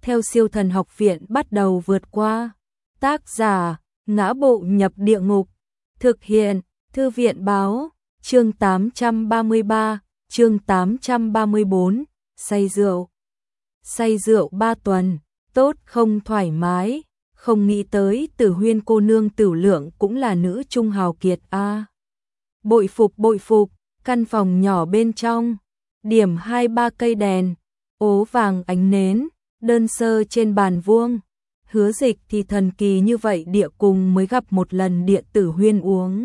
theo Siêu Thần Học Viện bắt đầu vượt qua. Tác giả: Ngã Bộ Nhập Địa Ngục. Thực hiện: Thư viện báo. Chương 833, chương 834, say rượu. Say rượu 3 tuần, tốt không thoải mái, không nghĩ tới Tử Huyên cô nương Tử Lượng cũng là nữ trung hào kiệt a. Bội phục, căn phòng nhỏ bên trong, điểm 2-3 cây đèn, ố vàng ánh nến, đơn sơ trên bàn vuông. Hứa Dịch thì thần kỳ như vậy địa cùng mới gặp một lần địa Tử Huyên uống.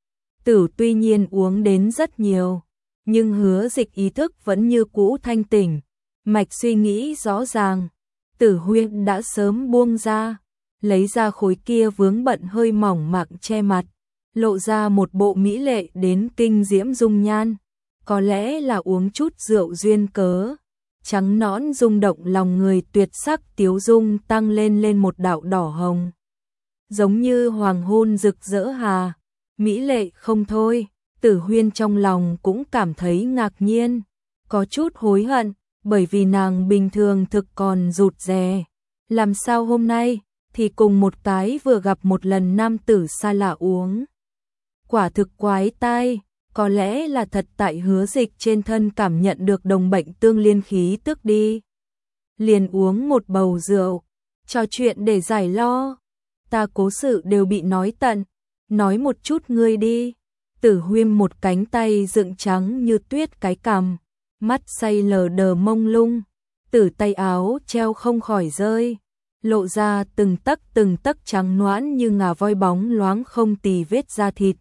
Tử tuy nhiên uống đến rất nhiều, nhưng Hứa Dịch ý thức vẫn như cũ thanh tỉnh, mạch suy nghĩ rõ ràng. Tử Huyên đã sớm buông ra, lấy ra khối kia vướng bận hơi mỏng mặng che mặt, lộ ra một bộ mỹ lệ đến kinh diễm dung nhan. Có lẽ là uống chút rượu duyên cớ, trắng nõn rung động lòng người, tuyệt sắc tiếu dung tăng lên một đạo đỏ hồng, giống như hoàng hôn rực rỡ hà, mỹ lệ không thôi. Tử Huyên trong lòng cũng cảm thấy ngạc nhiên, có chút hối hận, bởi vì nàng bình thường thực còn rụt rè, làm sao hôm nay thì cùng một cái vừa gặp một lần nam tử xa lạ uống. Quả thực quái tai, có lẽ là thật tại Hứa Dịch trên thân cảm nhận được đồng bệnh tương liên khí tức đi. Liền uống một bầu rượu, trò chuyện để giải lo. Ta cố sự đều bị nói tận, nói một chút ngươi đi. Tử Huyên một cánh tay dựng trắng như tuyết cái cằm, mắt say lờ đờ mông lung, tử tay áo treo không khỏi rơi, lộ ra từng tấc trắng nõn như ngà voi bóng loáng không tì vết da thịt.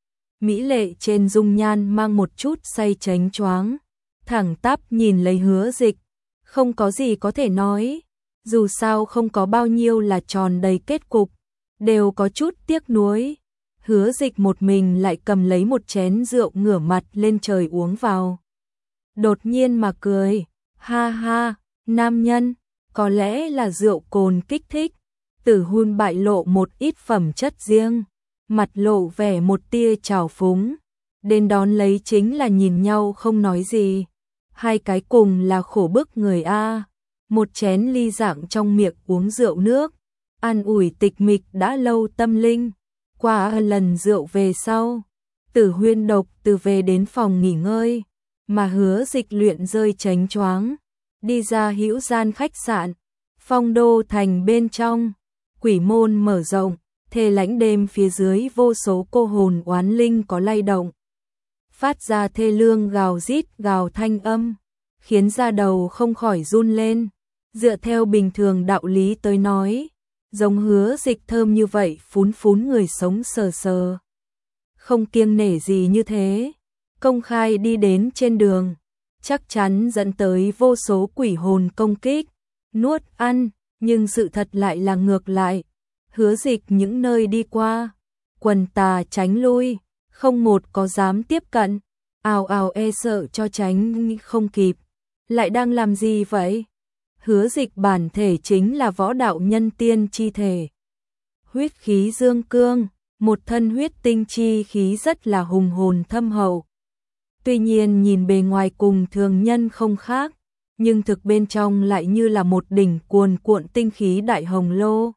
Mỹ lệ trên dung nhan mang một chút say chánh choáng, thẳng tắp nhìn lấy Hứa Dịch, không có gì có thể nói, dù sao không có bao nhiêu là tròn đầy kết cục, đều có chút tiếc nuối. Hứa Dịch một mình lại cầm lấy một chén rượu ngửa mặt lên trời uống vào. Đột nhiên mà cười, ha ha, nam nhân, có lẽ là rượu cồn kích thích. Tử Huyên bại lộ một ít phẩm chất riêng, mặt lộ vẻ một tia trào phúng, đến đón lấy chính là nhìn nhau không nói gì. Hai cái cùng là khổ bức người a. Một chén ly dạng trong miệng uống rượu nước, an ủi tịch mịch đã lâu tâm linh. Qua lần rượu về sau, Tử Huyên độc từ về đến phòng nghỉ ngơi, mà Hứa Dịch luyện rơi chánh choáng, đi ra hữu gian khách sạn. Phong Đô thành bên trong, quỷ môn mở rộng, thê lãnh đêm phía dưới vô số cô hồn oán linh có lay động, phát ra thê lương gào rít gào thanh âm, khiến da đầu không khỏi run lên. Dựa theo bình thường đạo lý tới nói, giống Hứa Dịch thơm như vậy phún người sống sờ sờ, không kiêng nể gì như thế, công khai đi đến trên đường, chắc chắn dẫn tới vô số quỷ hồn công kích, nuốt ăn, nhưng sự thật lại là ngược lại. Hứa Dịch những nơi đi qua, quần tà tránh lui, không một có dám tiếp cận, ào ào e sợ cho tránh không kịp. Lại đang làm gì vậy? Hứa Dịch bản thể chính là võ đạo nhân tiên chi thể, huyết khí dương cương, một thân huyết tinh chi khí rất là hùng hồn thâm hậu. Tuy nhiên nhìn bề ngoài cùng thường nhân không khác, nhưng thực bên trong lại như là một đỉnh cuồn cuộn tinh khí đại hồng lô,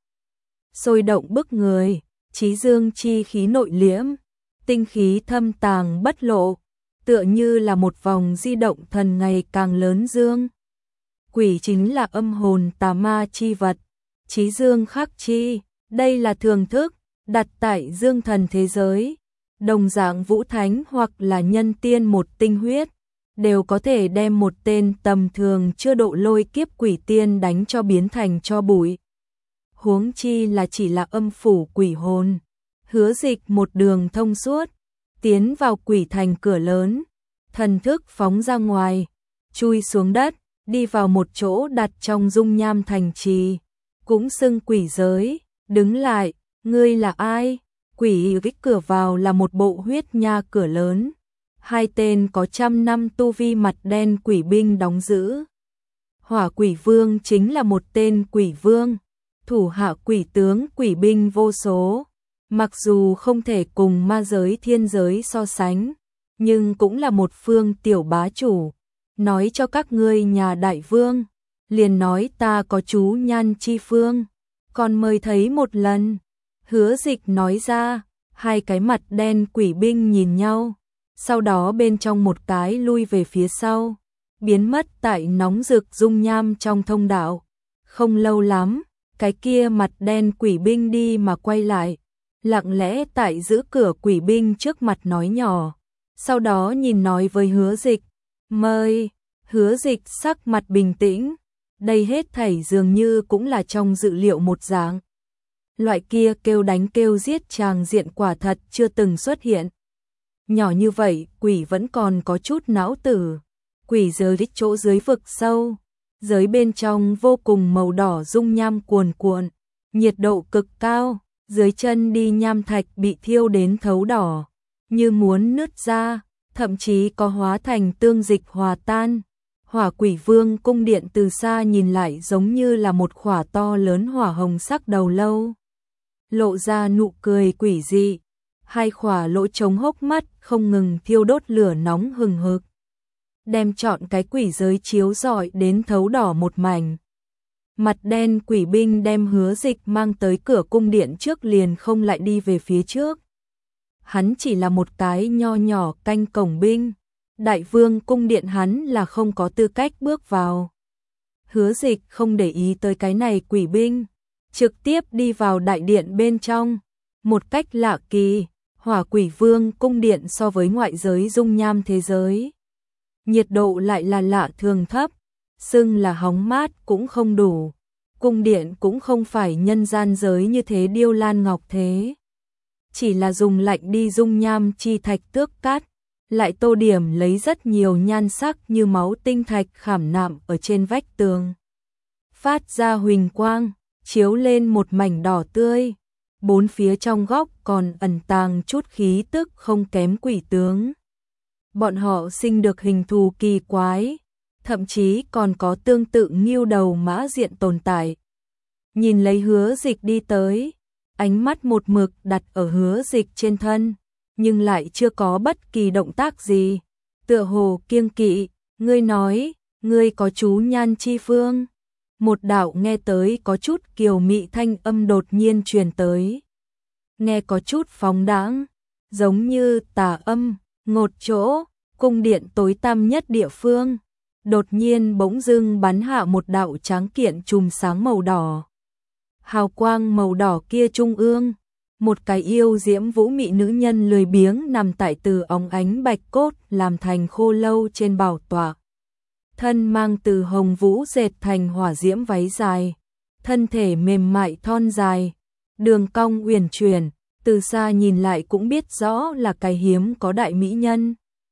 sôi động bức người, chí dương chi khí nội liễm, tinh khí thâm tàng bất lộ, tựa như là một vòng di động thần ngày càng lớn dương. Quỷ chính là âm hồn tà ma chi vật, chí dương khắc chi, đây là thường thức, đặt tại dương thần thế giới. Đồng dạng vũ thánh hoặc là nhân tiên một tinh huyết, đều có thể đem một tên tầm thường chưa độ lôi kiếp quỷ tiên đánh cho biến thành tro bụi. Huống chi là chỉ là âm phủ quỷ hồn. Hứa Dịch một đường thông suốt, tiến vào quỷ thành cửa lớn, thần thức phóng ra ngoài, chui xuống đất, đi vào một chỗ đặt trong dung nham thành trì, cũng xưng quỷ giới. Đứng lại, ngươi là ai? Quỷ vích cửa vào là một bộ huyết nha cửa lớn, hai tên có 100 năm tu vi mặt đen quỷ binh đóng giữ. Hỏa quỷ vương chính là một tên quỷ vương, thủ hạ quỷ tướng quỷ binh vô số, mặc dù không thể cùng ma giới thiên giới so sánh, nhưng cũng là một phương tiểu bá chủ. Nói cho các ngươi nhà đại vương, liền nói ta có chú nhan chi phương, còn mời thấy một lần. Hứa Dịch nói ra, hai cái mặt đen quỷ binh nhìn nhau, sau đó bên trong một cái lui về phía sau, biến mất tại nóng rực dung nham trong thông đạo. Không lâu lắm, cái kia mặt đen quỷ binh đi mà quay lại, lặng lẽ tại giữ cửa quỷ binh trước mặt nói nhỏ, sau đó nhìn nói với Hứa Dịch, mời. Hứa Dịch sắc mặt bình tĩnh, đây hết thảy dường như cũng là trong dự liệu một dạng. Loại kia kêu đánh kêu giết tràng diện quả thật chưa từng xuất hiện. Nhỏ như vậy, quỷ vẫn còn có chút não tử. Quỷ giới chỗ dưới vực sâu, giới bên trong vô cùng màu đỏ dung nham cuồn cuộn, nhiệt độ cực cao, dưới chân đi nham thạch bị thiêu đến thấu đỏ, như muốn nứt ra, thậm chí có hóa thành tương dịch hòa tan. Hỏa Quỷ Vương cung điện từ xa nhìn lại giống như là một khỏa to lớn hỏa hồng sắc đầu lâu, lộ ra nụ cười quỷ dị, hai khỏa lỗ trống hốc mắt không ngừng thiêu đốt lửa nóng hừng hực, đem trọn cái quỷ giới chiếu rọi đến thấu đỏ một mảnh. Mặt đen quỷ binh đem Hứa Dịch mang tới cửa cung điện trước liền không lại đi về phía trước. Hắn chỉ là một cái nho nhỏ canh cổng binh, Đại Vương cung điện hắn là không có tư cách bước vào. Hứa Dịch không để ý tới cái này quỷ binh, trực tiếp đi vào đại điện bên trong. Một cách lạ kỳ, Hỏa Quỷ Vương cung điện so với ngoại giới dung nham thế giới, nhiệt độ lại là lạ thường thấp, xưng là hóng mát cũng không đủ. Cung điện cũng không phải nhân gian giới như thế điêu lan ngọc thế, chỉ là dùng lạnh đi dung nham chi thạch tước cát, lại tô điểm lấy rất nhiều nhan sắc như máu tinh thạch khảm nạm ở trên vách tường, phát ra huỳnh quang, chiếu lên một mảnh đỏ tươi. Bốn phía trong góc còn ẩn tàng chút khí tức không kém quỷ tướng. Bọn họ sinh được hình thù kỳ quái, thậm chí còn có tương tự nghêu đầu mã diện tồn tại. Nhìn lấy Hứa Dịch đi tới, ánh mắt một mực đặt ở Hứa Dịch trên thân, nhưng lại chưa có bất kỳ động tác gì, tựa hồ kiêng kỵ. Ngươi nói, ngươi có chú nhan chi phương. Một đạo nghe tới có chút kiều mị thanh âm đột nhiên truyền tới. Nghe có chút phóng đãng, giống như tà âm, ngột chỗ, cung điện tối tăm nhất địa phương. Đột nhiên bỗng dưng bắn hạ một đạo tráng kiện chùm sáng màu đỏ. Hào quang màu đỏ kia trung ương, một cái yêu diễm vũ mị nữ nhân lười biếng nằm tại từ óng ánh bạch cốt làm thành khô lâu trên bảo tọa. Thân mang từ hồng vũ dệt thành hỏa diễm váy dài, thân thể mềm mại thon dài, đường cong uyển chuyển, từ xa nhìn lại cũng biết rõ là cái hiếm có đại mỹ nhân.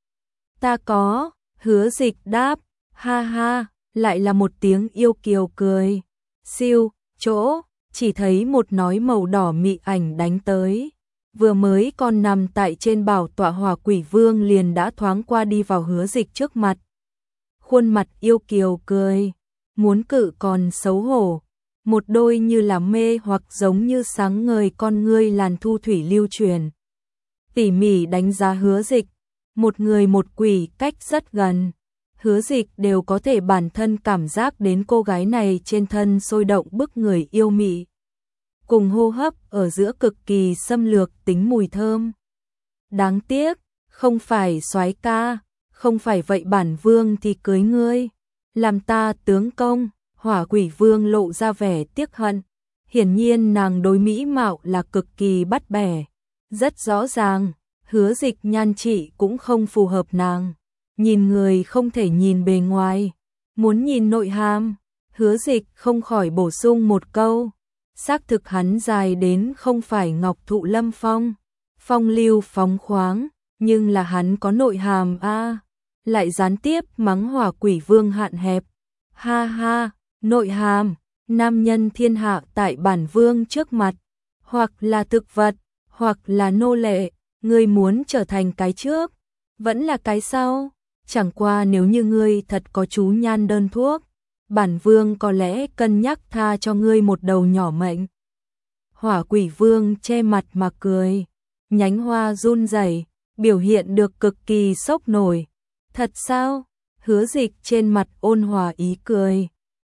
Ta có, Hứa Dịch đáp, ha ha, lại là một tiếng yêu kiều cười. Siêu, chỗ, chỉ thấy một nói màu đỏ mị ảnh đánh tới. Vừa mới còn nằm tại trên bảo tọa Hỏa Quỷ Vương liền đã thoáng qua đi vào Hứa Dịch trước mặt. Khuôn mặt yêu kiều cười, muốn cự còn xấu hổ, một đôi như là mê hoặc giống như sáng ngời con ngươi làn thu thủy lưu truyền. Tỉ mỉ đánh giá Hứa Dịch, một người một quỷ cách rất gần, Hứa Dịch đều có thể bản thân cảm giác đến cô gái này trên thân sôi động bức người yêu mị, cùng hô hấp ở giữa cực kỳ xâm lược tính mùi thơm. Đáng tiếc, không phải soái ca, không phải vậy bản vương thì cưới ngươi, làm ta tướng công. Hỏa Quỷ Vương lộ ra vẻ tiếc hận, hiển nhiên nàng đối mỹ mạo là cực kỳ bắt bẻ, rất rõ ràng, Hứa Dịch nhan trị cũng không phù hợp nàng. Nhìn người không thể nhìn bề ngoài, muốn nhìn nội hàm. Hứa Dịch không khỏi bổ sung một câu, xác thực hắn dài đến không phải ngọc thụ lâm phong, phong lưu phóng khoáng, nhưng là hắn có nội hàm a. Lại gián tiếp mắng Hỏa Quỷ Vương hạn hẹp. Ha ha, nội hàm, nam nhân thiên hạ tại bản vương trước mặt, hoặc là thực vật, hoặc là nô lệ, ngươi muốn trở thành cái trước, vẫn là cái sau. Chẳng qua nếu như ngươi thật có chú nhan đơn thuốc, bản vương có lẽ cân nhắc tha cho ngươi một đầu nhỏ mệnh. Hỏa Quỷ Vương che mặt mà cười, nhánh hoa run rẩy, biểu hiện được cực kỳ sốc nổi. Thật sao? Hứa Dịch trên mặt ôn hòa ý cười,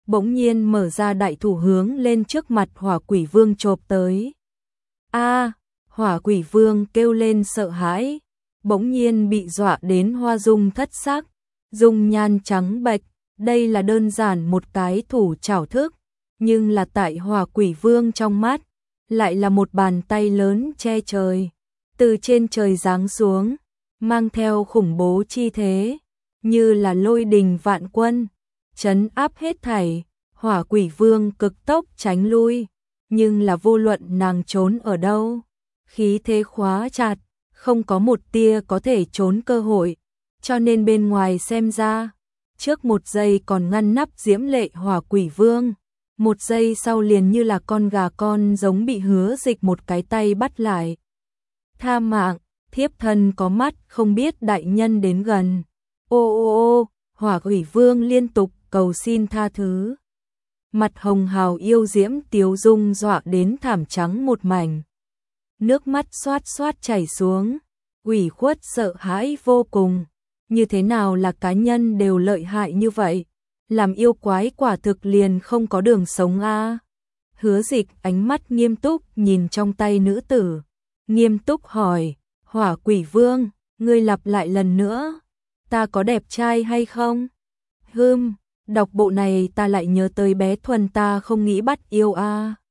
bỗng nhiên mở ra đại thủ hướng lên trước mặt Hỏa Quỷ Vương chộp tới. A! Hỏa Quỷ Vương kêu lên sợ hãi, bỗng nhiên bị dọa đến hoa dung thất sắc, dung nhan trắng bệch, đây là đơn giản một cái thủ chảo thức, nhưng là tại Hỏa Quỷ Vương trong mắt, lại là một bàn tay lớn che trời, từ trên trời giáng xuống, mang theo khủng bố chi thế, như là lôi đình vạn quân, trấn áp hết thảy. Hỏa Quỷ Vương cực tốc tránh lui, nhưng là vô luận nàng trốn ở đâu, khí thế khóa chặt, không có một tia có thể trốn cơ hội, cho nên bên ngoài xem ra, trước một giây còn ngăn nắp diễm lệ Hỏa Quỷ Vương, một giây sau liền như là con gà con giống bị Hứa Dịch một cái tay bắt lại. Tha mạng, thiếp thân có mắt không biết đại nhân đến gần. Ô ô ô, Hỏa Quỷ Vương liên tục cầu xin tha thứ. Mặt hồng hào yêu diễm tiếu dung dọa đến thảm trắng một mảnh. Nước mắt xoát xoát chảy xuống, ủy khuất sợ hãi vô cùng. Như thế nào là cá nhân đều lợi hại như vậy? Làm yêu quái quả thực liền không có đường sống a. Hứa Dịch ánh mắt nghiêm túc nhìn trong tay nữ tử, nghiêm túc hỏi, Hỏa Quỷ Vương, ngươi lặp lại lần nữa, ta có đẹp trai hay không? Đọc bộ này ta lại nhớ tới bé Thuần ta không nghĩ bắt yêu a.